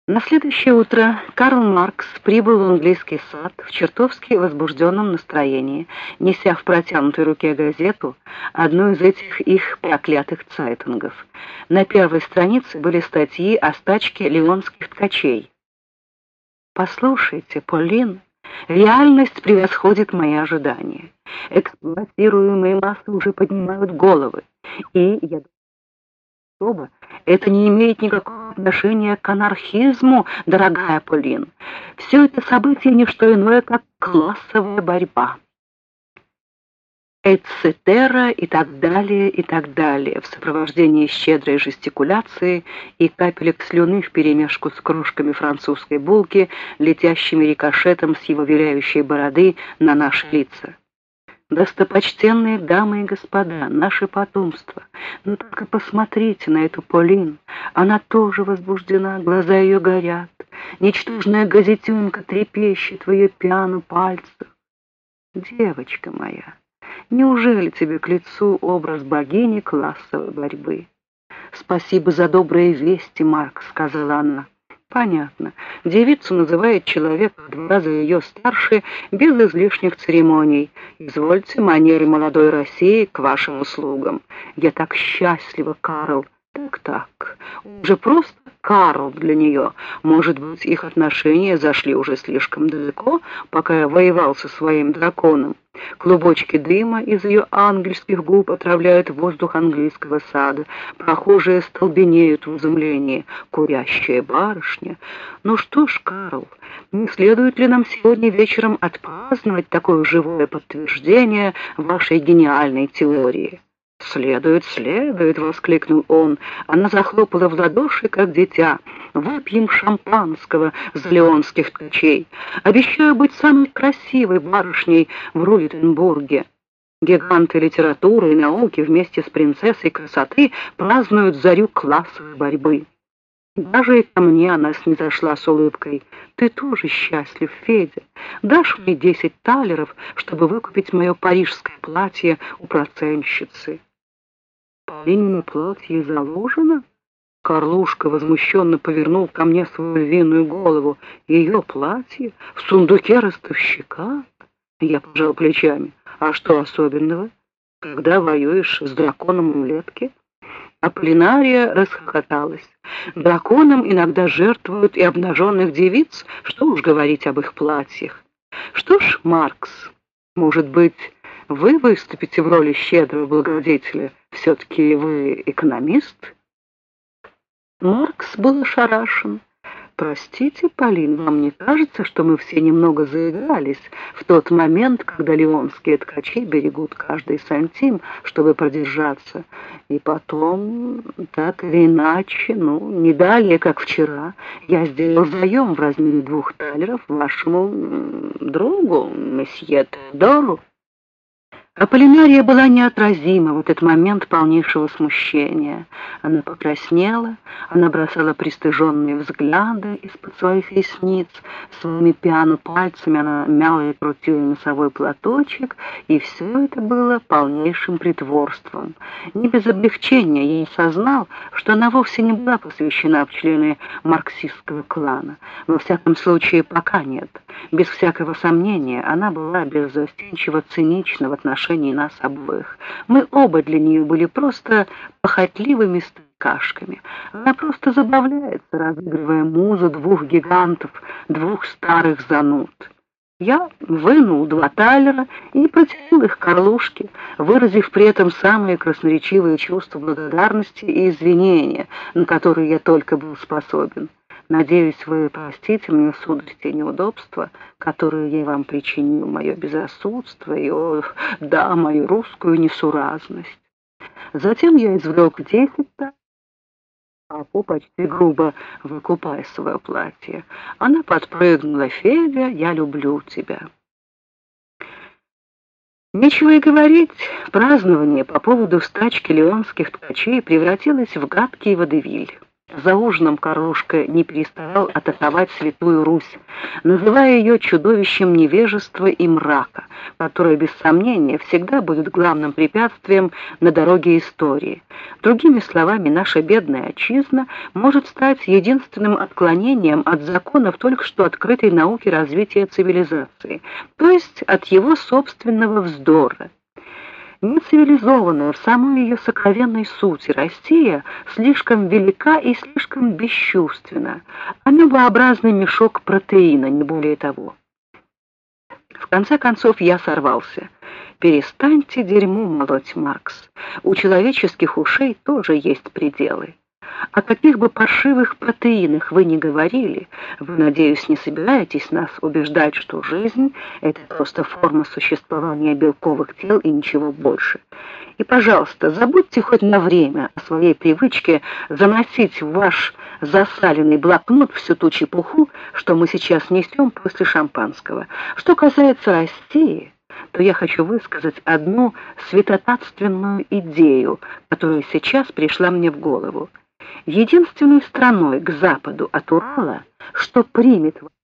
На следующее утро Карл Маркс прибыл в английский сад в чертовски возбужденном настроении, неся в протянутой руке газету, одну из этих их проклятых цайтингов. На первой странице были статьи о стачке лионских ткачей. «Послушайте, Полин, реальность превосходит мои ожидания. Эксплуатируемые массы уже поднимают головы, и я думаю, это не имеет никакого отношения к анархизму, дорогая Полин. Все это событие не что иное, как классовая борьба». Эцетера и так далее, в сопровождении щедрой жестикуляции и капелек слюны вперемешку с крошками французской булки, летящими рикошетом с его виляющей бороды на наши лица. Достопочтенные дамы и господа, наше потомство, ну только посмотрите на эту Полин, она тоже возбуждена, глаза ее горят, ничтожная газетенка трепещет в ее пьяну пальцах. Девочка моя, неужели тебе к лицу образ богини классовой борьбы? «Спасибо за добрые вести, Марк», — сказала она. «Понятно. Девицу называет человек в 2 раза ее старше, без излишних церемоний. Извольте, манеры молодой России к вашим услугам. Я так счастлива, Карл. Так. Он же просто Карл для нее. Может быть, их отношения зашли уже слишком далеко, пока я воевал со своим драконом. Клубочки дыма из ее ангельских губ отравляют воздух английского сада. Прохожие столбенеют в изумлении. Курящая барышня. Ну что ж, Карл, не следует ли нам сегодня вечером отпраздновать такое живое подтверждение вашей гениальной теории?» «Следует!» — воскликнул он. Она захлопала в ладоши, как дитя. «Выпьем шампанского за лионских ткачей. Обещаю быть самой красивой барышней в Рулеттенбурге». Гиганты литературы и науки вместе с принцессой красоты празднуют зарю классовой борьбы. Даже и ко мне она снизошла с улыбкой. «Ты тоже счастлив, Федя. Дашь мне 10 талеров, чтобы выкупить мое парижское платье у процентщицы?» «Полинина платье заложено?» Карлушка возмущенно повернул ко мне свою львиную голову. «Ее платье? В сундуке ростовщика?» Я пожал плечами. «А что особенного, когда воюешь с драконом в рулетке?» Аполлинария расхохоталась. «Драконам иногда жертвуют и обнаженных девиц, что уж говорить об их платьях. Что ж, Маркс, может быть, вы выступите в роли щедрого благодетеля? Все-таки вы экономист?» Маркс был ошарашен. «Простите, Полин, вам не кажется, что мы все немного заигрались в тот момент, когда лионские ткачи берегут каждый сантим, чтобы продержаться? И потом, так или иначе, не далее, как вчера, я сделал заем в размере 2 талеров вашему другу, месье Теодору». Аполлинария была неотразима в этот момент полнейшего смущения. Она покраснела, она бросала пристыженные взгляды из-под своих ресниц, своими пьяну пальцами она мяла и крутила носовой платочек, и все это было полнейшим притворством. Не без облегчения я осознал, что она вовсе не была посвящена в члены марксистского клана. Во всяком случае, пока нет. Без всякого сомнения, она была беззастенчиво цинична в отношении нас обоих. Мы оба для нее были просто похотливыми старикашками. Она просто забавляется, разыгрывая музу 2 гигантов, 2 старых зануд. Я вынул 2 талера и протянул их Карлушке, выразив при этом самые красноречивые чувства благодарности и извинения, на которые я только был способен. Надеюсь, вы простите мне, сударь, те неудобства, которые я вам причинил, мое безрассудство и, мою русскую несуразность. Затем я извлек 10 талеров, почти грубо выкупая свое платье. Она подпрыгнула: «Федя, я люблю тебя». Нечего и говорить, празднование по поводу стачки лионских ткачей превратилось в гадкий водевиль. За ужином Карлушка не переставал атаковать Святую Русь, называя ее чудовищем невежества и мрака, которое, без сомнения, всегда будет главным препятствием на дороге истории. Другими словами, наша бедная отчизна может стать единственным отклонением от законов только что открытой науки развития цивилизации, то есть от его собственного вздора. Нецивилизованная в самой ее сокровенной сути Россия слишком велика и слишком бесчувственна, амебообразный мешок протеина, не более того. В конце концов я сорвался. Перестаньте дерьмо молоть, Маркс. У человеческих ушей тоже есть пределы. О каких бы паршивых протеинах вы ни говорили, вы, надеюсь, не собираетесь нас убеждать, что жизнь — это просто форма существования белковых тел и ничего больше. И, пожалуйста, забудьте хоть на время о своей привычке заносить в ваш засаленный блокнот всю ту чепуху, что мы сейчас несем после шампанского. Что касается России, то я хочу высказать одну святотатственную идею, которая сейчас пришла мне в голову. Единственной страной к западу от Урала, что примет